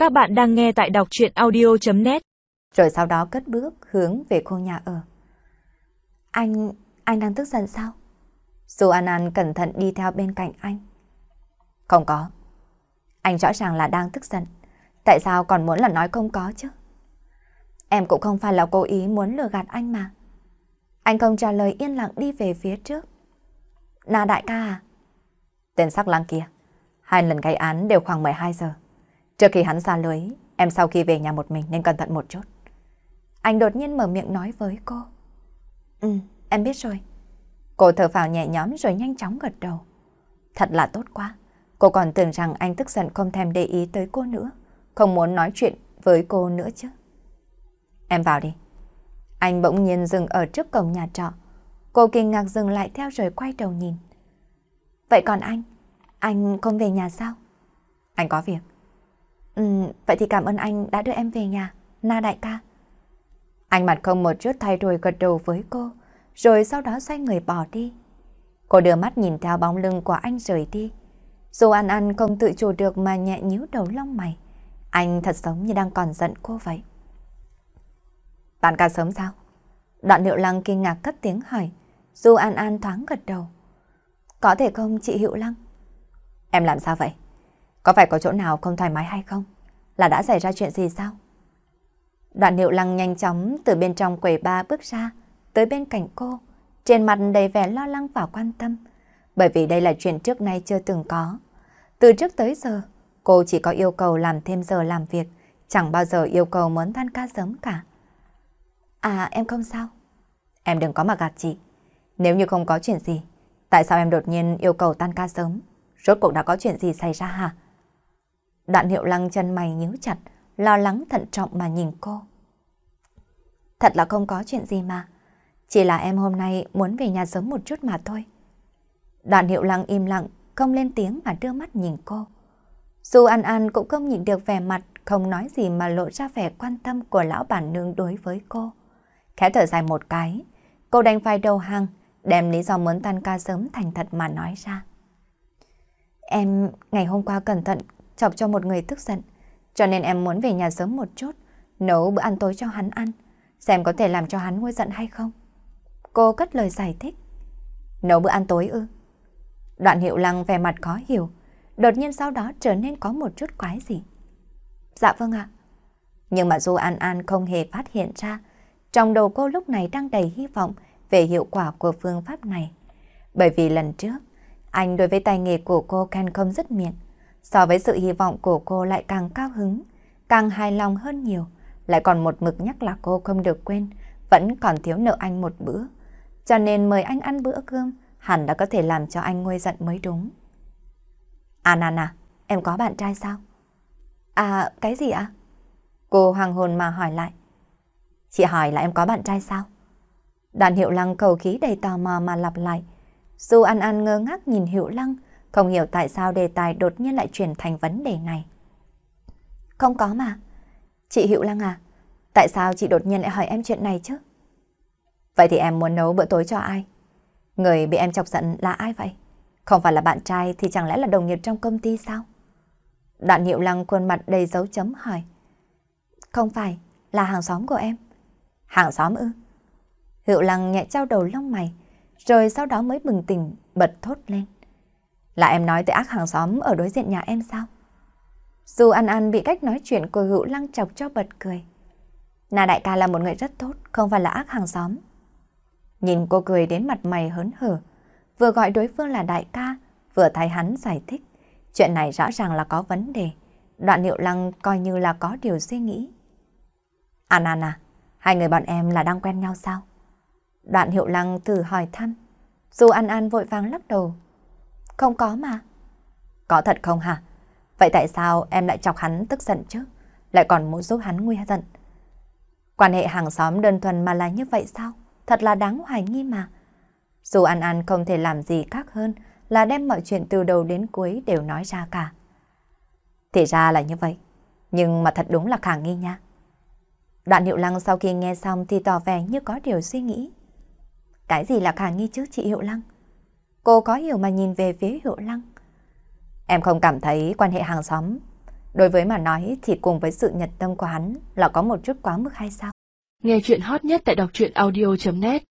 Các bạn đang nghe tại đọc truyện audio.net. Rồi sau đó cất bước hướng về khu nhà ở. Anh đang tức giận sao? Du An An cẩn thận đi theo bên cạnh anh. Không có. Anh rõ ràng là đang tức giận. Tại sao còn muốn là nói không có chứ? Em cũng không phải là cố ý muốn lừa gạt anh mà. Anh không trả lời, yên lặng đi về phía trước. Na đại ca à? Tên sắc lang kia, 2 lần gây án đều khoảng 12 giờ. Trước khi hắn ra lưới, em sau khi về nhà một mình nên cẩn thận một chút. Anh đột nhiên mở miệng nói với cô. Em biết rồi. Cô thở phào nhẹ nhõm rồi nhanh chóng gật đầu. Thật là tốt quá. Cô còn tưởng rằng anh tức giận không thèm để ý tới cô nữa, không muốn nói chuyện với cô nữa chứ. Em vào đi. Anh bỗng nhiên dừng ở trước cổng nhà trọ. Cô kinh ngạc dừng lại theo rồi quay đầu nhìn. Vậy còn anh không về nhà sao? Anh có việc. Vậy thì cảm ơn anh đã đưa em về nhà, Na đại ca. Anh mặt không một chút thay đổi gật đầu với cô, rồi sau đó xoay người bỏ đi. Cô đưa mắt nhìn theo bóng lưng của anh rời đi. Du An An không tự chủ được mà nhẹ nhíu đầu lông mày. Anh thật giống như đang còn giận cô vậy. Tan ca sớm sao? Đoạn Hiệu Lăng kinh ngạc cất tiếng hỏi. Du An An thoáng gật đầu. Có thể không chị Hiệu Lăng? Em làm sao vậy? Có phải có chỗ nào không thoải mái hay không? Là đã xảy ra chuyện gì sao? Đoạn Hiệu Lăng nhanh chóng từ bên trong quầy bar bước ra, tới bên cạnh cô, trên mặt đầy vẻ lo lắng và quan tâm, bởi vì đây là chuyện trước nay chưa từng có. Từ trước tới giờ, cô chỉ có yêu cầu làm thêm giờ làm việc, chẳng bao giờ yêu cầu muốn tan ca sớm cả. À, em không sao. Em đừng có mà gạt chị. Nếu như không có chuyện gì, tại sao em đột nhiên yêu cầu tan ca sớm? Rốt cuộc đã có chuyện gì xảy ra hả? Đoạn Hiệu Lăng chân mày nhíu chặt, lo lắng thận trọng mà nhìn cô. Thật là không có chuyện gì mà. Chỉ là em hôm nay muốn về nhà sớm một chút mà thôi. Đoạn Hiệu Lăng im lặng, không lên tiếng mà đưa mắt nhìn cô. Du An An cũng không nhìn được vẻ mặt, không nói gì mà lộ ra vẻ quan tâm của lão bản nương đối với cô. Khẽ thở dài một cái, cô đành phải đầu hàng, đem lý do muốn tan ca sớm thành thật mà nói ra. Em ngày hôm qua cẩn thận chọc cho một người tức giận, cho nên em muốn về nhà sớm một chút, nấu bữa ăn tối cho hắn ăn, xem có thể làm cho hắn nguôi giận hay không. Cô cất lời giải thích. Nấu bữa ăn tối ư? Đoạn Hiệu Lăng vẻ mặt khó hiểu, đột nhiên sau đó trở nên có một chút quái gì. Dạ vâng ạ. Nhưng mà Du An An không hề phát hiện ra, trong đầu cô lúc này đang đầy hy vọng về hiệu quả của phương pháp này. Bởi vì lần trước, anh đối với tay nghề của cô khen không dứt miệng, so với sự hy vọng của cô lại càng cao hứng, càng hài lòng hơn nhiều, lại còn một mực nhắc là cô không được quên, vẫn còn thiếu nợ anh một bữa. Cho nên mời anh ăn bữa cơm, hẳn đã có thể làm cho anh nguôi giận mới đúng. Nana, em có bạn trai sao? À, cái gì ạ? Cô hoàng hồn mà hỏi lại. Chị hỏi là em có bạn trai sao? Đoạn Hiệu Lăng cầu khí đầy tò mò mà lặp lại. Du An An ngơ ngác nhìn Hiệu Lăng, không hiểu tại sao đề tài đột nhiên lại chuyển thành vấn đề này. Không có mà. Chị Hiệu Lăng à, tại sao chị đột nhiên lại hỏi em chuyện này chứ? Vậy thì em muốn nấu bữa tối cho ai? Người bị em chọc giận là ai vậy? Không phải là bạn trai thì chẳng lẽ là đồng nghiệp trong công ty sao? Đoạn Hiệu Lăng khuôn mặt đầy dấu chấm hỏi. Không phải, là hàng xóm của em. Hàng xóm ư? Hiệu Lăng nhẹ trao đầu lông mày, rồi sau đó mới bừng tỉnh bật thốt lên. Là em nói tới ác hàng xóm ở đối diện nhà em sao? Du An An bị cách nói chuyện của Hiệu Lăng chọc cho bật cười. Na đại ca là một người rất tốt, không phải là ác hàng xóm. Nhìn cô cười đến mặt mày hớn hở, vừa gọi đối phương là đại ca, vừa thấy hắn giải thích. Chuyện này rõ ràng là có vấn đề. Đoạn Hiệu Lăng coi như là có điều suy nghĩ. An An à, hai người bọn em là đang quen nhau sao? Đoạn Hiệu Lăng thử hỏi thăm. Du An An vội vàng lắc đầu. Không có mà. Có thật không hả? Vậy tại sao em lại chọc hắn tức giận chứ? Lại còn muốn giúp hắn nguôi giận? Quan hệ hàng xóm đơn thuần mà là như vậy sao? Thật là đáng hoài nghi mà. Du An An không thể làm gì khác hơn là đem mọi chuyện từ đầu đến cuối đều nói ra cả. Thì ra là như vậy, nhưng mà thật đúng là khả nghi nha. Đoạn Hiệu Lăng sau khi nghe xong thì tỏ vẻ như có điều suy nghĩ. Cái gì là khả nghi chứ chị Hiệu Lăng? Cô có hiểu mà nhìn về phía Hiệu Lăng. Em không cảm thấy quan hệ hàng xóm Đối với mà nói thì cùng với sự nhiệt tâm của hắn là có một chút quá mức hay sao? Nghe chuyện hot nhất tại đọc truyện audio.net